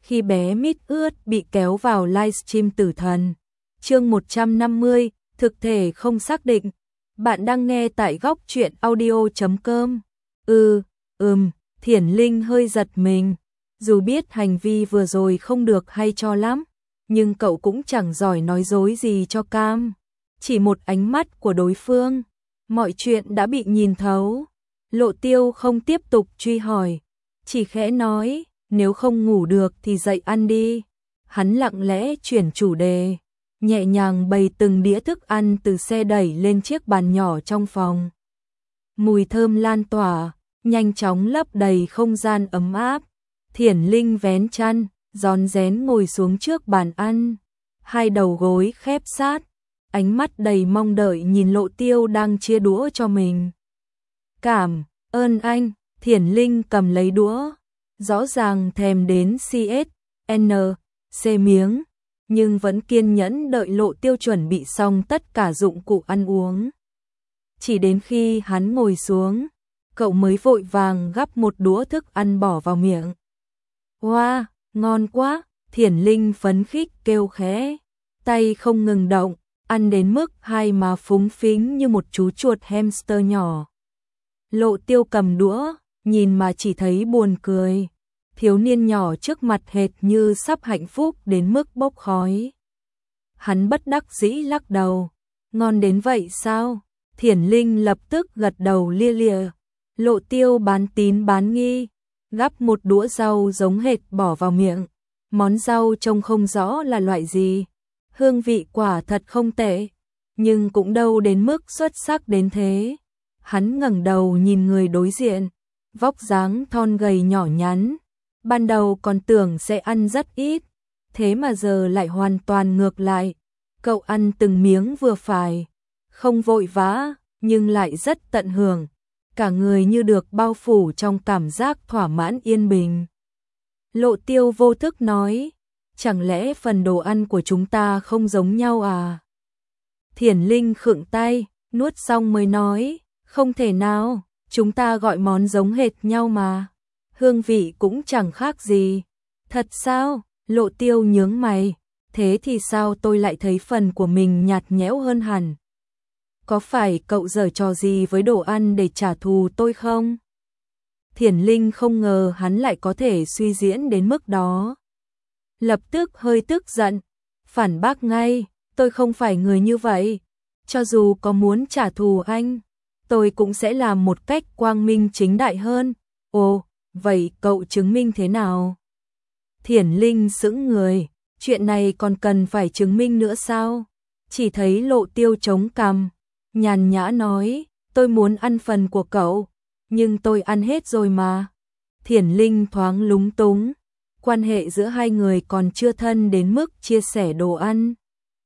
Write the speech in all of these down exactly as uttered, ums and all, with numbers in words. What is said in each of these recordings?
khi bé mít ướt bị kéo vào livestream tử thần. Chương một trăm năm mươi, thực thể không xác định. Bạn đang nghe tại góc truyện audio chấm com. Ừ, ừm, Thiển Linh hơi giật mình. Dù biết hành vi vừa rồi không được hay cho lắm, nhưng cậu cũng chẳng giỏi nói dối gì cho cam. Chỉ một ánh mắt của đối phương, mọi chuyện đã bị nhìn thấu. Lộ Tiêu không tiếp tục truy hỏi, chỉ khẽ nói, nếu không ngủ được thì dậy ăn đi. Hắn lặng lẽ chuyển chủ đề, nhẹ nhàng bày từng đĩa thức ăn từ xe đẩy lên chiếc bàn nhỏ trong phòng. Mùi thơm lan tỏa, nhanh chóng lấp đầy không gian ấm áp. Thiển Linh vén chăn, rón rén ngồi xuống trước bàn ăn, hai đầu gối khép sát, ánh mắt đầy mong đợi nhìn Lộ Tiêu đang chia đũa cho mình. Cảm ơn anh. Thiển Linh cầm lấy đũa, rõ ràng thèm đến xê ét en xê miếng, nhưng vẫn kiên nhẫn đợi Lộ Tiêu chuẩn bị xong tất cả dụng cụ ăn uống. Chỉ đến khi hắn ngồi xuống, cậu mới vội vàng gắp một đũa thức ăn bỏ vào miệng. Wow, ngon quá. Thiển Linh phấn khích kêu khẽ, tay không ngừng động, ăn đến mức hai má phúng phính như một chú chuột hamster nhỏ. Lộ Tiêu cầm đũa, nhìn mà chỉ thấy buồn cười. Thiếu niên nhỏ trước mặt hệt như sắp hạnh phúc đến mức bốc khói. Hắn bất đắc dĩ lắc đầu. Ngon đến vậy sao? Thiển Linh lập tức gật đầu lia lịa. Lộ Tiêu bán tín bán nghi, gắp một đũa rau giống hệt bỏ vào miệng. Món rau trông không rõ là loại gì. Hương vị quả thật không tệ, nhưng cũng đâu đến mức xuất sắc đến thế. Hắn ngẩng đầu nhìn người đối diện, vóc dáng thon gầy nhỏ nhắn. Ban đầu còn tưởng sẽ ăn rất ít, thế mà giờ lại hoàn toàn ngược lại. Cậu ăn từng miếng vừa phải, không vội vã, nhưng lại rất tận hưởng. Cả người như được bao phủ trong cảm giác thỏa mãn yên bình. Lộ Tiêu vô thức nói, chẳng lẽ phần đồ ăn của chúng ta không giống nhau à? Thiển Linh khựng tay, nuốt xong mới nói, không thể nào, chúng ta gọi món giống hệt nhau mà. Hương vị cũng chẳng khác gì. Thật sao? Lộ Tiêu nhướng mày, thế thì sao tôi lại thấy phần của mình nhạt nhẽo hơn hẳn? Có phải cậu giở trò gì với đồ ăn để trả thù tôi không? Thiển Linh không ngờ hắn lại có thể suy diễn đến mức đó. Lập tức hơi tức giận, phản bác ngay, tôi không phải người như vậy. Cho dù có muốn trả thù anh, tôi cũng sẽ làm một cách quang minh chính đại hơn. Ồ, vậy cậu chứng minh thế nào? Thiển Linh sững người, chuyện này còn cần phải chứng minh nữa sao? Chỉ thấy Lộ Tiêu chống cằm, nhàn nhã nói, tôi muốn ăn phần của cậu, nhưng tôi ăn hết rồi mà. Thiển Linh thoáng lúng túng, quan hệ giữa hai người còn chưa thân đến mức chia sẻ đồ ăn.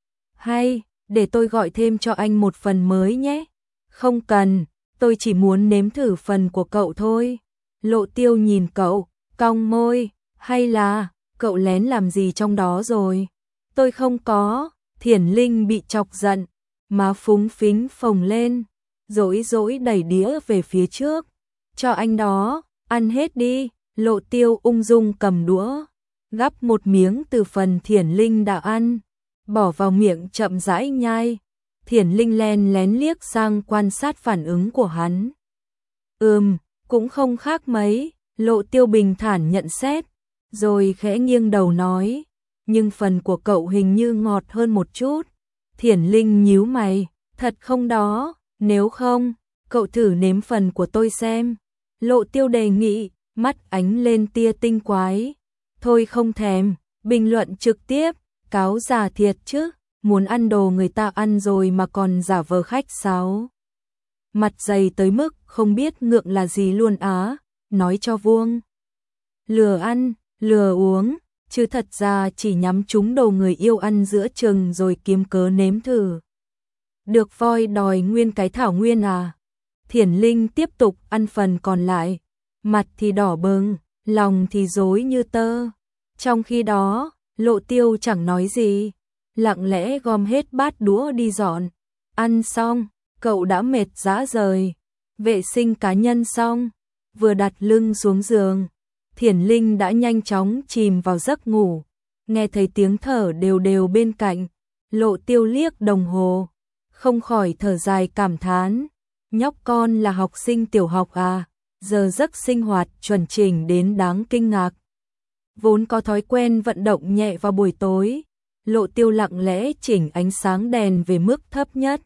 Hay, để tôi gọi thêm cho anh một phần mới nhé. Không cần, tôi chỉ muốn nếm thử phần của cậu thôi. Lộ Tiêu nhìn cậu, cong môi, hay là, cậu lén làm gì trong đó rồi? Tôi không có. Thiển Linh bị chọc giận, má phúng phính phồng lên, dỗi dỗi đẩy đĩa về phía trước. Cho anh đó, ăn hết đi. Lộ Tiêu ung dung cầm đũa, gắp một miếng từ phần Thiển Linh đã ăn, bỏ vào miệng chậm rãi nhai. Thiển Linh len lén liếc sang quan sát phản ứng của hắn. Ừm, cũng không khác mấy. Lộ Tiêu bình thản nhận xét, rồi khẽ nghiêng đầu nói, nhưng phần của cậu hình như ngọt hơn một chút. Thiển Linh nhíu mày, thật không đó? Nếu không, cậu thử nếm phần của tôi xem. Lộ Tiêu đề nghị, mắt ánh lên tia tinh quái. Thôi không thèm, bình luận trực tiếp, cáo già thiệt chứ, muốn ăn đồ người ta ăn rồi mà còn giả vờ khách sáo. Mặt dày tới mức không biết ngượng là gì luôn á, nói cho vuông. Lừa ăn, lừa uống, chứ thật ra chỉ nhắm trúng đồ người yêu ăn giữa chừng rồi kiếm cớ nếm thử. Được voi đòi nguyên cái thảo nguyên à? Thiển Linh tiếp tục ăn phần còn lại, mặt thì đỏ bừng, lòng thì rối như tơ. Trong khi đó, Lộ Tiêu chẳng nói gì, lặng lẽ gom hết bát đũa đi dọn. Ăn xong, cậu đã mệt rã rời, vệ sinh cá nhân xong, vừa đặt lưng xuống giường, Thiển Linh đã nhanh chóng chìm vào giấc ngủ, nghe thấy tiếng thở đều đều bên cạnh, Lộ Tiêu liếc đồng hồ, không khỏi thở dài cảm thán, nhóc con là học sinh tiểu học à, giờ giấc sinh hoạt chuẩn chỉnh đến đáng kinh ngạc. Vốn có thói quen vận động nhẹ vào buổi tối, Lộ Tiêu lặng lẽ chỉnh ánh sáng đèn về mức thấp nhất.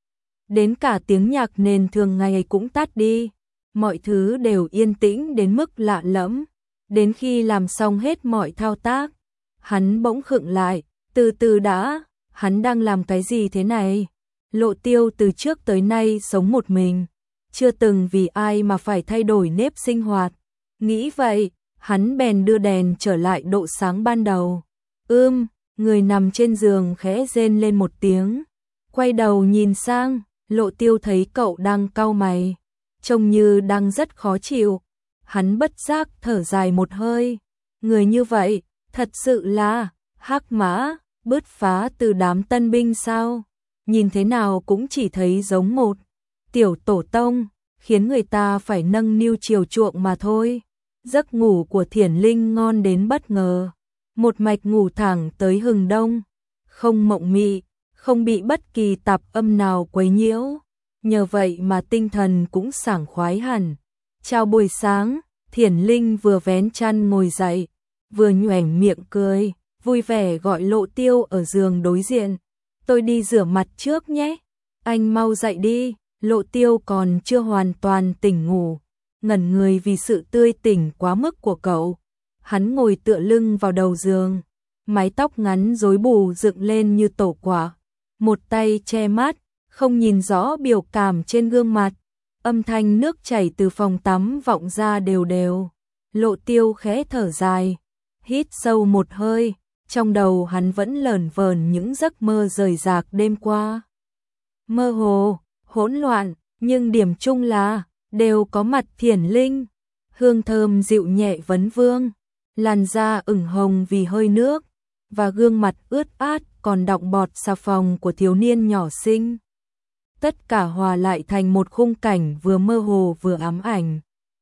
Đến cả tiếng nhạc nền thường ngày cũng tắt đi, mọi thứ đều yên tĩnh đến mức lạ lẫm. Đến khi làm xong hết mọi thao tác, hắn bỗng khựng lại, từ từ đã, hắn đang làm cái gì thế này? Lộ Tiêu từ trước tới nay sống một mình, chưa từng vì ai mà phải thay đổi nếp sinh hoạt. Nghĩ vậy, hắn bèn đưa đèn trở lại độ sáng ban đầu. Ưm, người nằm trên giường khẽ rên lên một tiếng, quay đầu nhìn sang, Lộ Tiêu thấy cậu đang cau mày, trông như đang rất khó chịu. Hắn bất giác thở dài một hơi, người như vậy, thật sự là hắc mã, bứt phá từ đám tân binh sao? Nhìn thế nào cũng chỉ thấy giống một tiểu tổ tông, khiến người ta phải nâng niu chiều chuộng mà thôi. Giấc ngủ của Thiển Linh ngon đến bất ngờ, một mạch ngủ thẳng tới hừng đông, không mộng mị, không bị bất kỳ tạp âm nào quấy nhiễu, nhờ vậy mà tinh thần cũng sảng khoái hẳn. Chào buổi sáng, Thiển Linh vừa vén chăn ngồi dậy, vừa nhoẻn miệng cười, vui vẻ gọi Lộ Tiêu ở giường đối diện. Tôi đi rửa mặt trước nhé, anh mau dậy đi. Lộ Tiêu còn chưa hoàn toàn tỉnh ngủ, ngẩn người vì sự tươi tỉnh quá mức của cậu. Hắn ngồi tựa lưng vào đầu giường, mái tóc ngắn rối bù dựng lên như tổ quả, một tay che mắt, không nhìn rõ biểu cảm trên gương mặt. Âm thanh nước chảy từ phòng tắm vọng ra đều đều. Lộ Tiêu khẽ thở dài, hít sâu một hơi, trong đầu hắn vẫn lởn vởn những giấc mơ rời rạc đêm qua. Mơ hồ, hỗn loạn, nhưng điểm chung là đều có mặt Thiển Linh, hương thơm dịu nhẹ vấn vương, làn da ửng hồng vì hơi nước, và gương mặt ướt át còn đọng bọt xà phòng của thiếu niên nhỏ xinh. Tất cả hòa lại thành một khung cảnh vừa mơ hồ vừa ám ảnh.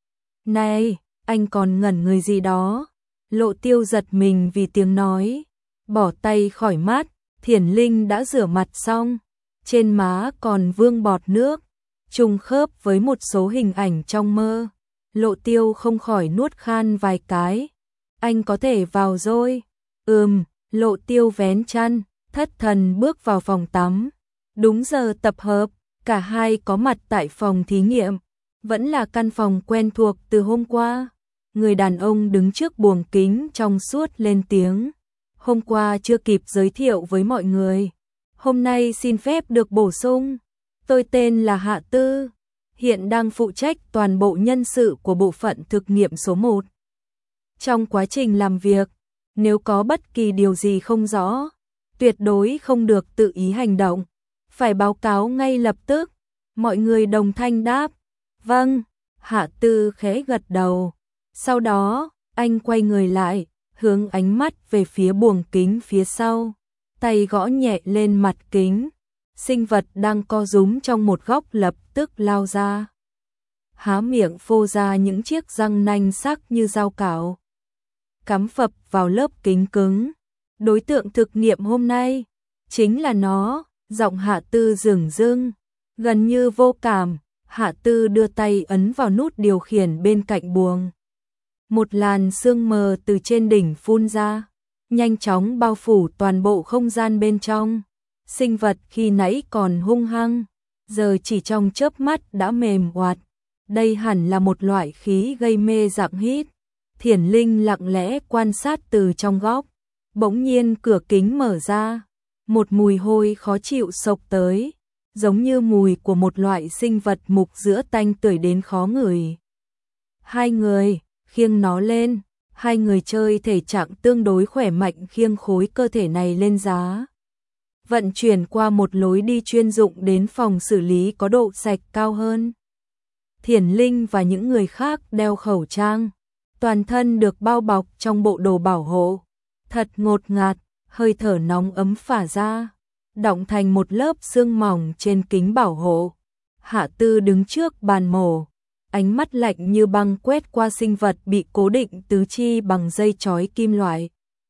Này, anh còn ngẩn người gì đó? Lộ Tiêu giật mình vì tiếng nói, bỏ tay khỏi mát. Thiển Linh đã rửa mặt xong, trên má còn vương bọt nước, trùng khớp với một số hình ảnh trong mơ. Lộ Tiêu không khỏi nuốt khan vài cái. Anh có thể vào rồi. Ừm, Lộ Tiêu vén chăn, thất thần bước vào phòng tắm. Đúng giờ tập hợp, cả hai có mặt tại phòng thí nghiệm, vẫn là căn phòng quen thuộc từ hôm qua. Người đàn ông đứng trước buồng kính trong suốt lên tiếng. Hôm qua chưa kịp giới thiệu với mọi người. Hôm nay xin phép được bổ sung. Tôi tên là Hạ Tư, hiện đang phụ trách toàn bộ nhân sự của bộ phận thực nghiệm số một. Trong quá trình làm việc, nếu có bất kỳ điều gì không rõ, tuyệt đối không được tự ý hành động, phải báo cáo ngay lập tức. Mọi người đồng thanh đáp, vâng. Hạ Tư khẽ gật đầu. Sau đó, anh quay người lại, hướng ánh mắt về phía buồng kính phía sau, tay gõ nhẹ lên mặt kính. Sinh vật đang co rúm trong một góc lập tức lao ra, há miệng phô ra những chiếc răng nanh sắc như dao cạo, cắm phập vào lớp kính cứng. Đối tượng thực nghiệm hôm nay chính là nó. Giọng Hạ Tư dửng dưng, gần như vô cảm. Hạ Tư đưa tay ấn vào nút điều khiển bên cạnh buồng. Một làn sương mờ từ trên đỉnh phun ra, nhanh chóng bao phủ toàn bộ không gian bên trong. Sinh vật khi nãy còn hung hăng, giờ chỉ trong chớp mắt đã mềm oạt. Đây hẳn là một loại khí gây mê dạng hít. Thiển Linh lặng lẽ quan sát từ trong góc. Bỗng nhiên cửa kính mở ra, một mùi hôi khó chịu xộc tới, giống như mùi của một loại sinh vật mục giữa tanh tưởi đến khó ngửi. Hai người khiêng nó lên, hai người chơi thể trạng tương đối khỏe mạnh khiêng khối cơ thể này lên giá, vận chuyển qua một lối đi chuyên dụng đến phòng xử lý có độ sạch cao hơn. Thiển Linh và những người khác đeo khẩu trang, toàn thân được bao bọc trong bộ đồ bảo hộ, thật ngột ngạt, hơi thở nóng ấm phả ra, đọng thành một lớp sương mỏng trên kính bảo hộ. Hạ Tư đứng trước bàn mổ, ánh mắt lạnh như băng quét qua sinh vật bị cố định tứ chi bằng dây chói kim loại.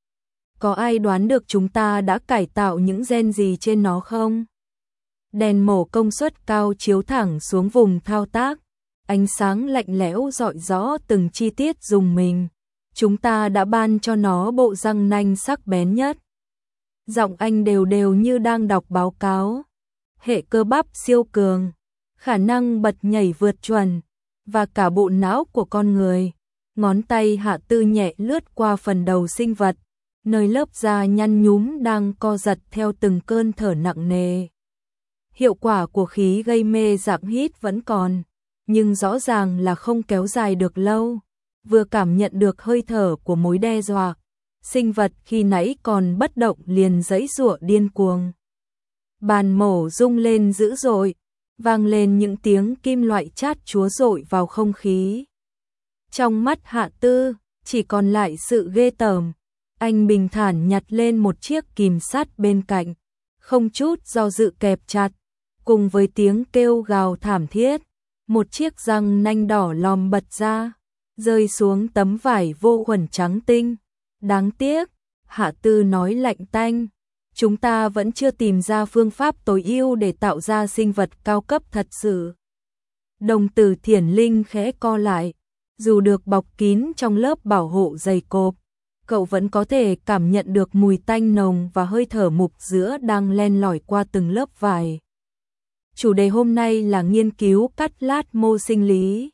Có ai đoán được chúng ta đã cải tạo những gen gì trên nó không? Đèn mổ công suất cao chiếu thẳng xuống vùng thao tác, ánh sáng lạnh lẽo rọi rõ từng chi tiết dùng mình. Chúng ta đã ban cho nó bộ răng nanh sắc bén nhất. Giọng anh đều đều như đang đọc báo cáo. Hệ cơ bắp siêu cường, khả năng bật nhảy vượt chuẩn, và cả bộ não của con người. Ngón tay Hạ Tư nhẹ lướt qua phần đầu sinh vật, nơi lớp da nhăn nhúm đang co giật theo từng cơn thở nặng nề. Hiệu quả của khí gây mê dạng hít vẫn còn, nhưng rõ ràng là không kéo dài được lâu. Vừa cảm nhận được hơi thở của mối đe dọa, sinh vật khi nãy còn bất động liền giãy giụa điên cuồng. Bàn mổ rung lên dữ dội, vang lên những tiếng kim loại chát chúa dội vào không khí. Trong mắt Hạ Tư, chỉ còn lại sự ghê tởm. Anh bình thản nhặt lên một chiếc kìm sắt bên cạnh, không chút do dự kẹp chặt, cùng với tiếng kêu gào thảm thiết, một chiếc răng nanh đỏ lòm bật ra, rơi xuống tấm vải vô khuẩn trắng tinh. Đáng tiếc, Hạ Tư nói lạnh tanh, chúng ta vẫn chưa tìm ra phương pháp tối ưu để tạo ra sinh vật cao cấp thật sự. Đồng tử Thiển Linh khẽ co lại, dù được bọc kín trong lớp bảo hộ dày cộp, cậu vẫn có thể cảm nhận được mùi tanh nồng và hơi thở mục giữa đang len lỏi qua từng lớp vải. Chủ đề hôm nay là nghiên cứu cắt lát mô sinh lý.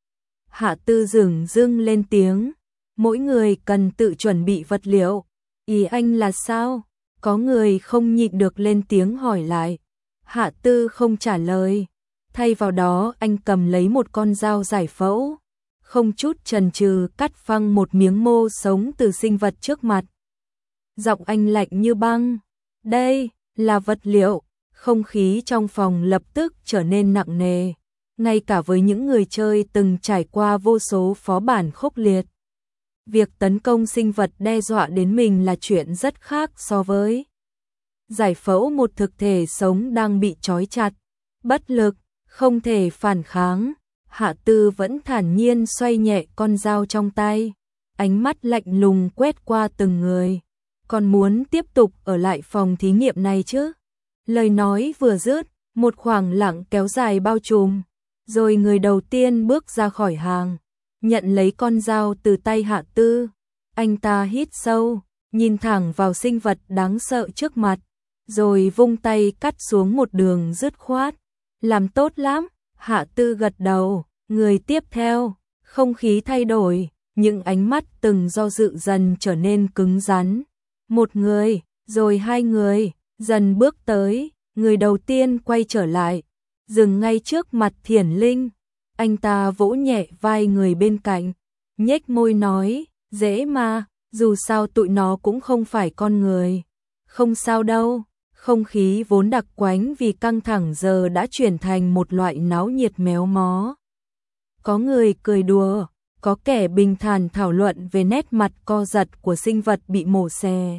Hạ Tư dửng dưng lên tiếng, mỗi người cần tự chuẩn bị vật liệu. Ý anh là sao? Có người không nhịn được lên tiếng hỏi lại. Hạ Tư không trả lời, thay vào đó anh cầm lấy một con dao giải phẫu, không chút chần chừ cắt phăng một miếng mô sống từ sinh vật trước mặt. Giọng anh lạnh như băng, đây là vật liệu. Không khí trong phòng lập tức trở nên nặng nề, ngay cả với những người chơi từng trải qua vô số phó bản khốc liệt. Việc tấn công sinh vật đe dọa đến mình là chuyện rất khác so với giải phẫu một thực thể sống đang bị trói chặt, bất lực, không thể phản kháng. Hạ Tư vẫn thản nhiên xoay nhẹ con dao trong tay, ánh mắt lạnh lùng quét qua từng người. Còn muốn tiếp tục ở lại phòng thí nghiệm này chứ? Lời nói vừa dứt, một khoảng lặng kéo dài bao trùm, rồi người đầu tiên bước ra khỏi hàng, nhận lấy con dao từ tay Hạ Tư. Anh ta hít sâu, nhìn thẳng vào sinh vật đáng sợ trước mặt, rồi vung tay cắt xuống một đường dứt khoát. Làm tốt lắm, Hạ Tư gật đầu. Người tiếp theo, không khí thay đổi, những ánh mắt từng do dự dần trở nên cứng rắn. Một người, rồi hai người, dần bước tới, người đầu tiên quay trở lại, dừng ngay trước mặt Thiển Linh. Anh ta vỗ nhẹ vai người bên cạnh, nhếch môi nói, dễ mà, dù sao tụi nó cũng không phải con người. Không sao đâu, không khí vốn đặc quánh vì căng thẳng giờ đã chuyển thành một loại náo nhiệt méo mó. Có người cười đùa, có kẻ bình thản thảo luận về nét mặt co giật của sinh vật bị mổ xẻ.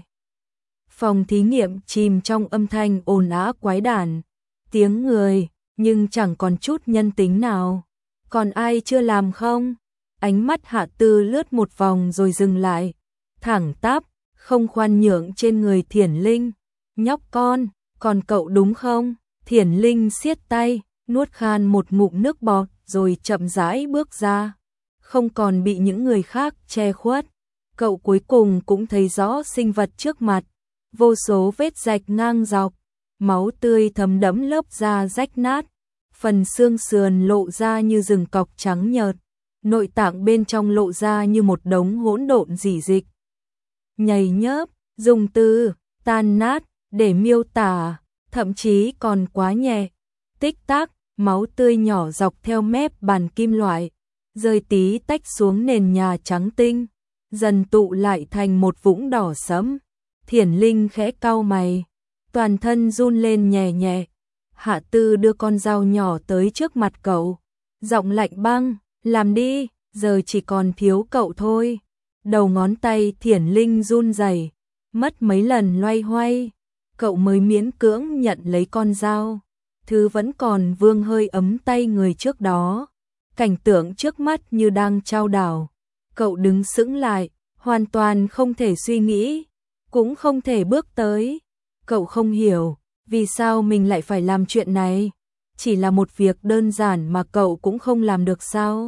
Phòng thí nghiệm chìm trong âm thanh ồn ào quái đản, tiếng người, nhưng chẳng còn chút nhân tính nào. Còn ai chưa làm không? Ánh mắt Hạ Tư lướt một vòng rồi dừng lại, thẳng tắp, không khoan nhượng trên người Thiển Linh. Nhóc con, còn cậu đúng không? Thiển Linh siết tay, nuốt khan một ngụm nước bọt rồi chậm rãi bước ra, không còn bị những người khác che khuất. Cậu cuối cùng cũng thấy rõ sinh vật trước mặt, vô số vết rạch ngang dọc, máu tươi thấm đẫm lớp da rách nát, phần xương sườn lộ ra như rừng cọc trắng nhợt, nội tạng bên trong lộ ra như một đống hỗn độn rỉ dịch. Nhầy nhớp, dùng từ tan nát để miêu tả, thậm chí còn quá nhẹ. Tích tắc, máu tươi nhỏ dọc theo mép bàn kim loại, rơi tí tách xuống nền nhà trắng tinh, dần tụ lại thành một vũng đỏ sẫm. Thiển Linh khẽ cau mày, toàn thân run lên nhẹ nhẹ. Hạ Tư đưa con dao nhỏ tới trước mặt cậu, giọng lạnh băng, làm đi, giờ chỉ còn thiếu cậu thôi. Đầu ngón tay Thiển Linh run rẩy, mất mấy lần loay hoay, cậu mới miễn cưỡng nhận lấy con dao. Thứ vẫn còn vương hơi ấm tay người trước đó. cảnh tượng trước mắt như đang trao đảo. Cậu đứng sững lại, hoàn toàn không thể suy nghĩ, cũng không thể bước tới. Cậu không hiểu, vì sao mình lại phải làm chuyện này? Chỉ là một việc đơn giản mà cậu cũng không làm được sao?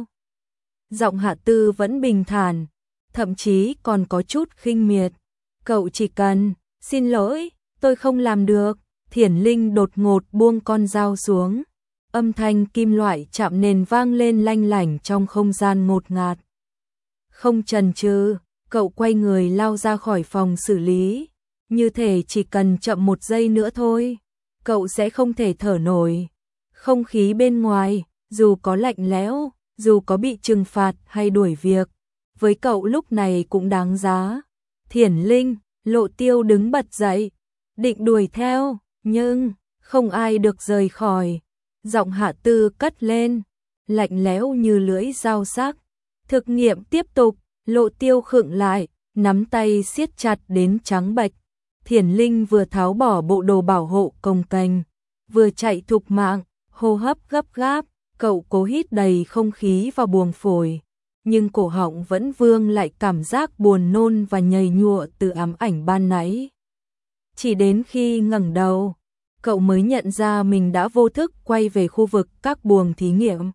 Giọng Hạ Tư vẫn bình thản, thậm chí còn có chút khinh miệt. Cậu chỉ cần, xin lỗi, tôi không làm được. Thiển Linh đột ngột buông con dao xuống. Âm thanh kim loại chạm nền vang lên lanh lảnh trong không gian ngột ngạt. Không chần chừ, cậu quay người lao ra khỏi phòng xử lý. Như thể chỉ cần chậm một giây nữa thôi, cậu sẽ không thể thở nổi. Không khí bên ngoài, dù có lạnh lẽo, dù có bị trừng phạt hay đuổi việc, với cậu lúc này cũng đáng giá. Thiển Linh, Lộ Tiêu đứng bật dậy, định đuổi theo, nhưng không ai được rời khỏi. Giọng Hạ Tư cất lên, lạnh lẽo như lưỡi dao sắc. Thực nghiệm tiếp tục, Lộ Tiêu khựng lại, nắm tay siết chặt đến trắng bệch. Thiển Linh vừa tháo bỏ bộ đồ bảo hộ cồng kềnh, vừa chạy thục mạng, hô hấp gấp gáp, cậu cố hít đầy không khí vào buồng phổi, nhưng cổ họng vẫn vương lại cảm giác buồn nôn và nhầy nhụa từ ám ảnh ban nãy. Chỉ đến khi ngẩng đầu, cậu mới nhận ra mình đã vô thức quay về khu vực các buồng thí nghiệm,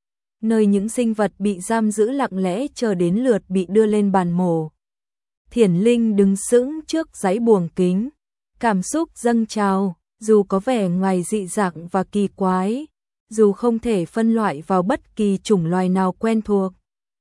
nơi những sinh vật bị giam giữ lặng lẽ chờ đến lượt bị đưa lên bàn mổ. Thiển Linh đứng sững trước dãy buồng kính, cảm xúc dâng trào, dù có vẻ ngoài dị dạng và kỳ quái, dù không thể phân loại vào bất kỳ chủng loài nào quen thuộc.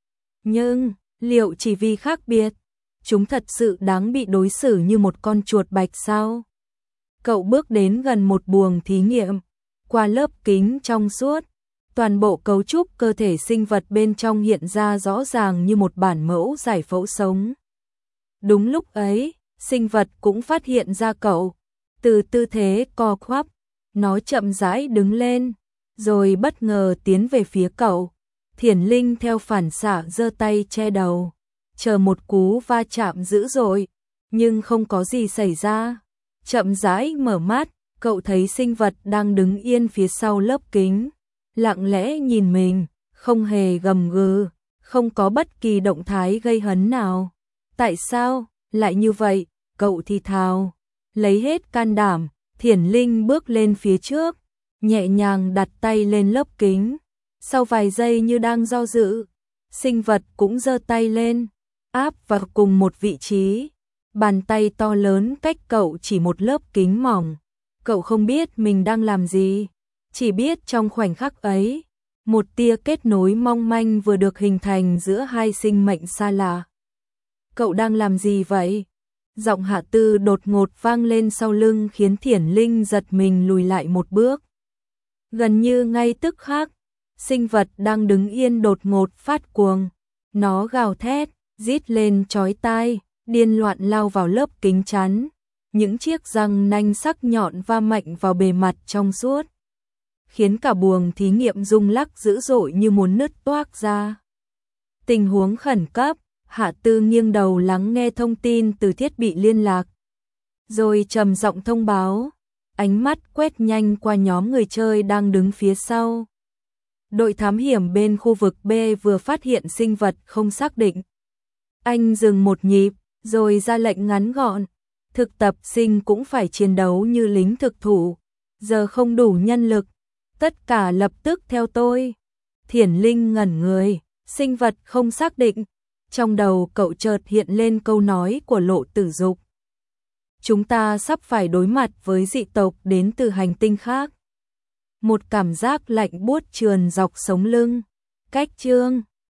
Nhưng, liệu chỉ vì khác biệt, chúng thật sự đáng bị đối xử như một con chuột bạch sao? Cậu bước đến gần một buồng thí nghiệm, qua lớp kính trong suốt, toàn bộ cấu trúc cơ thể sinh vật bên trong hiện ra rõ ràng như một bản mẫu giải phẫu sống. Đúng lúc ấy, sinh vật cũng phát hiện ra cậu. Từ tư thế co quắp, nó chậm rãi đứng lên, rồi bất ngờ tiến về phía cậu. Thiển Linh theo phản xạ giơ tay che đầu, chờ một cú va chạm dữ dội, nhưng không có gì xảy ra. Chậm rãi mở mắt, cậu thấy sinh vật đang đứng yên phía sau lớp kính, lặng lẽ nhìn mình, không hề gầm gừ, không có bất kỳ động thái gây hấn nào. Tại sao lại như vậy? Cậu thì thào. Lấy hết can đảm, Thiển Linh bước lên phía trước, nhẹ nhàng đặt tay lên lớp kính. Sau vài giây như đang do dự, sinh vật cũng giơ tay lên, áp vào cùng một vị trí. Bàn tay to lớn cách cậu chỉ một lớp kính mỏng. Cậu không biết mình đang làm gì, chỉ biết trong khoảnh khắc ấy, một tia kết nối mong manh vừa được hình thành giữa hai sinh mệnh xa lạ. Cậu đang làm gì vậy? Giọng Hạ Tư đột ngột vang lên sau lưng khiến Thiển Linh giật mình lùi lại một bước. Gần như ngay tức khắc, sinh vật đang đứng yên đột ngột phát cuồng. Nó gào thét, rít lên chói tai, điên loạn lao vào lớp kính chắn. Những chiếc răng nanh sắc nhọn va mạnh vào bề mặt trong suốt, khiến cả buồng thí nghiệm rung lắc dữ dội như muốn nứt toác ra. Tình huống khẩn cấp, Hạ Tư nghiêng đầu lắng nghe thông tin từ thiết bị liên lạc, rồi trầm giọng thông báo, ánh mắt quét nhanh qua nhóm người chơi đang đứng phía sau. Đội thám hiểm bên khu vực B vừa phát hiện sinh vật không xác định. Anh dừng một nhịp, rồi ra lệnh ngắn gọn, thực tập sinh cũng phải chiến đấu như lính thực thụ, giờ không đủ nhân lực, tất cả lập tức theo tôi. Thiển Linh ngẩn người, sinh vật không xác định. Trong đầu cậu chợt hiện lên câu nói của Lộ Tử Dục. Chúng ta sắp phải đối mặt với dị tộc đến từ hành tinh khác. Một cảm giác lạnh buốt trườn dọc sống lưng. Cách chương